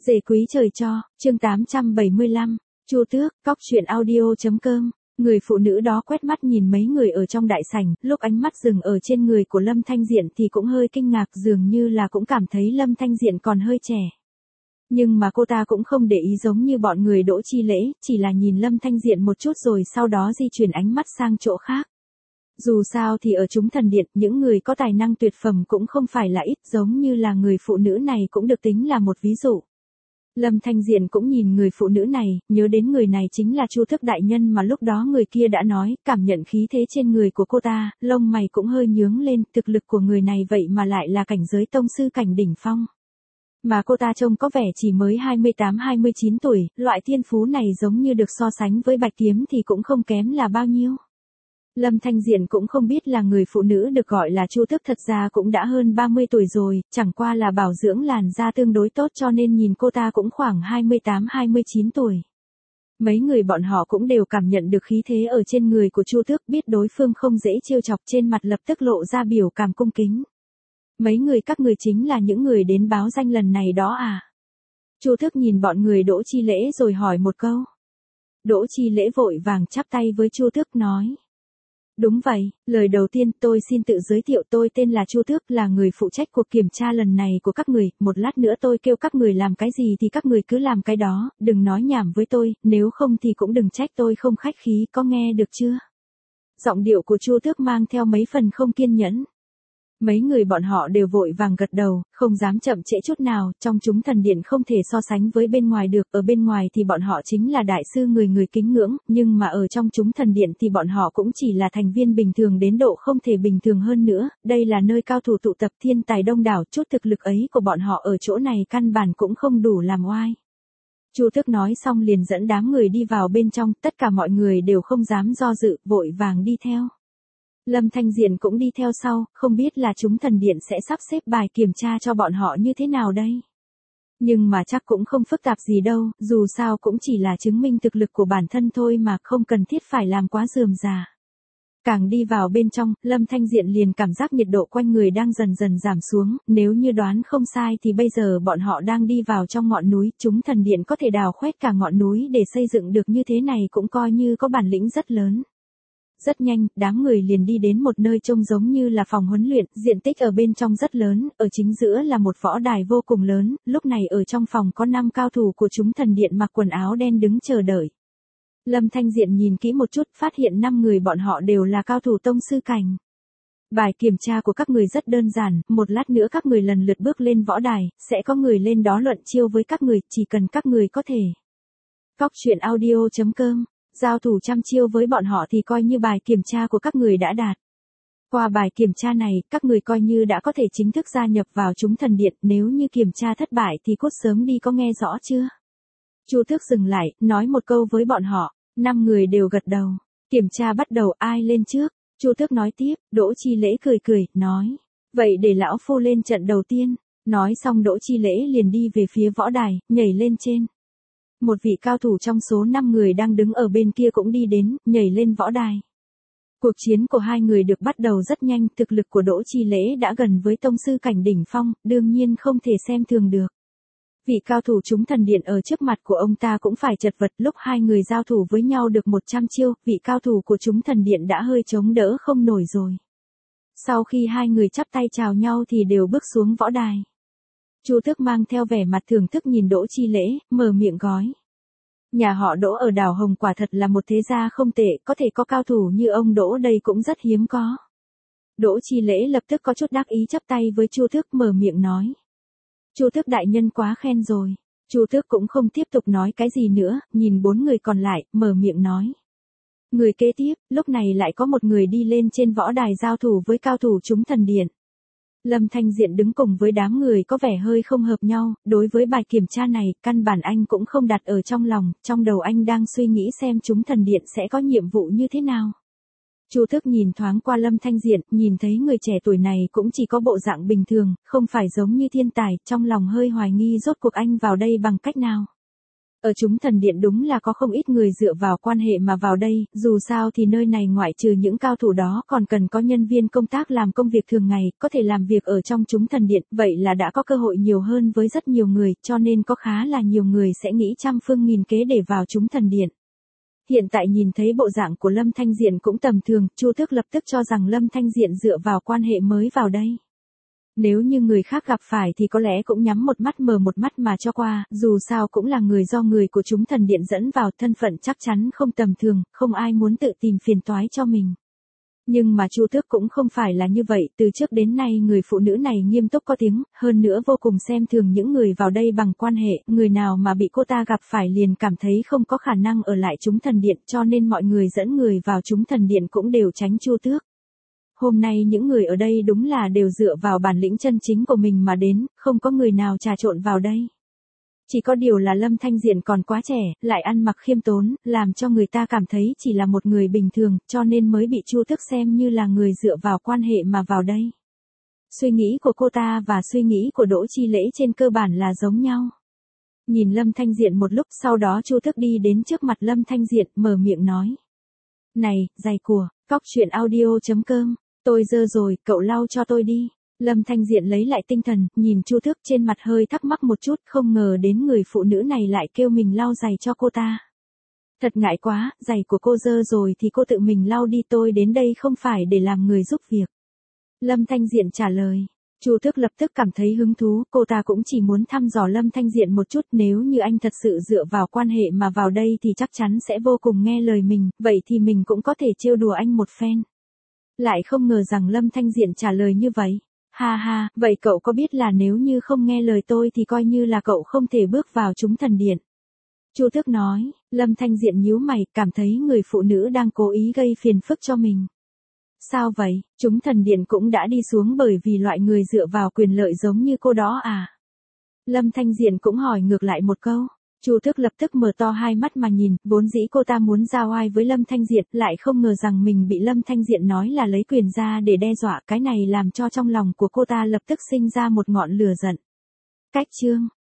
Dề quý trời cho, chương 875, Chu Tước, Cóc truyện audio.com. Người phụ nữ đó quét mắt nhìn mấy người ở trong đại sảnh, lúc ánh mắt dừng ở trên người của Lâm Thanh Diện thì cũng hơi kinh ngạc, dường như là cũng cảm thấy Lâm Thanh Diện còn hơi trẻ. Nhưng mà cô ta cũng không để ý giống như bọn người Đỗ Chi Lễ, chỉ là nhìn Lâm Thanh Diện một chút rồi sau đó di chuyển ánh mắt sang chỗ khác. Dù sao thì ở chúng thần điện, những người có tài năng tuyệt phẩm cũng không phải là ít, giống như là người phụ nữ này cũng được tính là một ví dụ. Lâm Thanh Diện cũng nhìn người phụ nữ này, nhớ đến người này chính là Chu Thức đại nhân mà lúc đó người kia đã nói, cảm nhận khí thế trên người của cô ta, lông mày cũng hơi nhướng lên, thực lực của người này vậy mà lại là cảnh giới tông sư cảnh đỉnh phong. Mà cô ta trông có vẻ chỉ mới 28-29 tuổi, loại thiên phú này giống như được so sánh với Bạch Kiếm thì cũng không kém là bao nhiêu. Lâm Thanh Diện cũng không biết là người phụ nữ được gọi là Chu Thức thật ra cũng đã hơn 30 tuổi rồi, chẳng qua là bảo dưỡng làn da tương đối tốt cho nên nhìn cô ta cũng khoảng 28-29 tuổi. Mấy người bọn họ cũng đều cảm nhận được khí thế ở trên người của Chu Thức, biết đối phương không dễ trêu chọc, trên mặt lập tức lộ ra biểu cảm cung kính. Mấy người các người chính là những người đến báo danh lần này đó à? Chu Thức nhìn bọn người Đỗ Chi Lễ rồi hỏi một câu. Đỗ Chi Lễ vội vàng chắp tay với Chu Thức nói. Đúng vậy, lời đầu tiên tôi xin tự giới thiệu, tôi tên là Chu Tước, là người phụ trách cuộc kiểm tra lần này của các người, một lát nữa tôi kêu các người làm cái gì thì các người cứ làm cái đó, đừng nói nhảm với tôi, nếu không thì cũng đừng trách tôi không khách khí, có nghe được chưa? Giọng điệu của Chu Tước mang theo mấy phần không kiên nhẫn. Mấy người bọn họ đều vội vàng gật đầu, không dám chậm trễ chút nào, trong chúng thần điện không thể so sánh với bên ngoài được, ở bên ngoài thì bọn họ chính là đại sư người người kính ngưỡng, nhưng mà ở trong chúng thần điện thì bọn họ cũng chỉ là thành viên bình thường đến độ không thể bình thường hơn nữa, đây là nơi cao thủ tụ tập thiên tài đông đảo, chút thực lực ấy của bọn họ ở chỗ này căn bản cũng không đủ làm oai. Chu Tước nói xong liền dẫn đám người đi vào bên trong, tất cả mọi người đều không dám do dự, vội vàng đi theo. Lâm Thanh Diện cũng đi theo sau, không biết là chúng thần điện sẽ sắp xếp bài kiểm tra cho bọn họ như thế nào đây. Nhưng mà chắc cũng không phức tạp gì đâu, dù sao cũng chỉ là chứng minh thực lực của bản thân thôi mà không cần thiết phải làm quá rườm rà. Càng đi vào bên trong, Lâm Thanh Diện liền cảm giác nhiệt độ quanh người đang dần dần giảm xuống, nếu như đoán không sai thì bây giờ bọn họ đang đi vào trong ngọn núi, chúng thần điện có thể đào khoét cả ngọn núi để xây dựng được như thế này cũng coi như có bản lĩnh rất lớn. Rất nhanh, đám người liền đi đến một nơi trông giống như là phòng huấn luyện, diện tích ở bên trong rất lớn, ở chính giữa là một võ đài vô cùng lớn, lúc này ở trong phòng có 5 cao thủ của chúng thần điện mặc quần áo đen đứng chờ đợi. Lâm Thanh Diện nhìn kỹ một chút, phát hiện 5 người bọn họ đều là cao thủ tông sư cảnh. Bài kiểm tra của các người rất đơn giản, một lát nữa các người lần lượt bước lên võ đài, sẽ có người lên đó luận chiêu với các người, chỉ cần các người có thể. Cóc truyện audio.com. Giao thủ trăm chiêu với bọn họ thì coi như bài kiểm tra của các người đã đạt. Qua bài kiểm tra này, các người coi như đã có thể chính thức gia nhập vào chúng thần điện, nếu như kiểm tra thất bại thì cút sớm đi, có nghe rõ chưa? Chu Tước dừng lại, nói một câu với bọn họ, 5 người đều gật đầu. Kiểm tra bắt đầu, ai lên trước? Chu Tước nói tiếp, Đỗ Chi Lễ cười cười, nói, vậy để lão phu lên trận đầu tiên. Nói xong Đỗ Chi Lễ liền đi về phía võ đài, nhảy lên trên. Một vị cao thủ trong số 5 người đang đứng ở bên kia cũng đi đến, nhảy lên võ đài. Cuộc chiến của hai người được bắt đầu rất nhanh, thực lực của Đỗ Chi Lễ đã gần với tông sư cảnh đỉnh phong, đương nhiên không thể xem thường được. Vị cao thủ chúng thần điện ở trước mặt của ông ta cũng phải chật vật, lúc hai người giao thủ với nhau được 100 chiêu, vị cao thủ của chúng thần điện đã hơi chống đỡ không nổi rồi. Sau khi hai người chắp tay chào nhau thì đều bước xuống võ đài. Chu Tước mang theo vẻ mặt thưởng thức nhìn Đỗ Chi Lễ, mở miệng gói. Nhà họ Đỗ ở đảo Hồng quả thật là một thế gia không tệ, có thể có cao thủ như ông Đỗ đây cũng rất hiếm có. Đỗ Chi Lễ lập tức có chút đắc ý chắp tay với Chu Tước mở miệng nói. Chu Tước đại nhân quá khen rồi. Chu Tước cũng không tiếp tục nói cái gì nữa, nhìn 4 người còn lại, mở miệng nói. Người kế tiếp, lúc này lại có một người đi lên trên võ đài giao thủ với cao thủ chúng thần điện. Lâm Thanh Diện đứng cùng với đám người có vẻ hơi không hợp nhau, đối với bài kiểm tra này, căn bản anh cũng không đặt ở trong lòng, trong đầu anh đang suy nghĩ xem chúng thần điện sẽ có nhiệm vụ như thế nào. Chu Tước nhìn thoáng qua Lâm Thanh Diện, nhìn thấy người trẻ tuổi này cũng chỉ có bộ dạng bình thường, không phải giống như thiên tài, trong lòng hơi hoài nghi rốt cuộc anh vào đây bằng cách nào. Ở chúng thần điện đúng là có không ít người dựa vào quan hệ mà vào đây, dù sao thì nơi này ngoại trừ những cao thủ đó còn cần có nhân viên công tác làm công việc thường ngày, có thể làm việc ở trong chúng thần điện, vậy là đã có cơ hội nhiều hơn với rất nhiều người, cho nên có khá là nhiều người sẽ nghĩ trăm phương nghìn kế để vào chúng thần điện. Hiện tại nhìn thấy bộ dạng của Lâm Thanh Diện cũng tầm thường, Chu Tước lập tức cho rằng Lâm Thanh Diện dựa vào quan hệ mới vào đây. Nếu như người khác gặp phải thì có lẽ cũng nhắm một mắt mở một mắt mà cho qua, dù sao cũng là người do người của chúng thần điện dẫn vào, thân phận chắc chắn không tầm thường, không ai muốn tự tìm phiền toái cho mình. Nhưng mà Chu Tước cũng không phải là như vậy, từ trước đến nay người phụ nữ này nghiêm túc có tiếng, hơn nữa vô cùng xem thường những người vào đây bằng quan hệ, người nào mà bị cô ta gặp phải liền cảm thấy không có khả năng ở lại chúng thần điện, cho nên mọi người dẫn người vào chúng thần điện cũng đều tránh Chu Tước. Hôm nay những người ở đây đúng là đều dựa vào bản lĩnh chân chính của mình mà đến, không có người nào trà trộn vào đây. Chỉ có điều là Lâm Thanh Diện còn quá trẻ, lại ăn mặc khiêm tốn, làm cho người ta cảm thấy chỉ là một người bình thường, cho nên mới bị Chu Tước xem như là người dựa vào quan hệ mà vào đây. Suy nghĩ của cô ta và suy nghĩ của Đỗ Chi Lễ trên cơ bản là giống nhau. Nhìn Lâm Thanh Diện một lúc, sau đó Chu Tước đi đến trước mặt Lâm Thanh Diện, mở miệng nói. Này, giày của, cóc truyện audio.com, tôi dơ rồi, cậu lau cho tôi đi. Lâm Thanh Diện lấy lại tinh thần, nhìn Chu Tước trên mặt hơi thắc mắc một chút, không ngờ đến người phụ nữ này lại kêu mình lau giày cho cô ta. Thật ngại quá, giày của cô dơ rồi thì cô tự mình lau đi, tôi đến đây không phải để làm người giúp việc. Lâm Thanh Diện trả lời. Chu Tước lập tức cảm thấy hứng thú, cô ta cũng chỉ muốn thăm dò Lâm Thanh Diện một chút, nếu như anh thật sự dựa vào quan hệ mà vào đây thì chắc chắn sẽ vô cùng nghe lời mình, vậy thì mình cũng có thể trêu đùa anh một phen. Lại không ngờ rằng Lâm Thanh Diện trả lời như vậy. Ha ha, vậy cậu có biết là nếu như không nghe lời tôi thì coi như là cậu không thể bước vào chúng thần điện. Chu Tước nói, Lâm Thanh Diện nhíu mày, cảm thấy người phụ nữ đang cố ý gây phiền phức cho mình. Sao vậy, chúng thần điện cũng đã đi xuống bởi vì loại người dựa vào quyền lợi giống như cô đó à? Lâm Thanh Diện cũng hỏi ngược lại một câu. Chu Tước lập tức mở to hai mắt mà nhìn, vốn dĩ cô ta muốn giao oai với Lâm Thanh Diện, lại không ngờ rằng mình bị Lâm Thanh Diện nói là lấy quyền ra để đe dọa, cái này làm cho trong lòng của cô ta lập tức sinh ra một ngọn lửa giận. Cách chương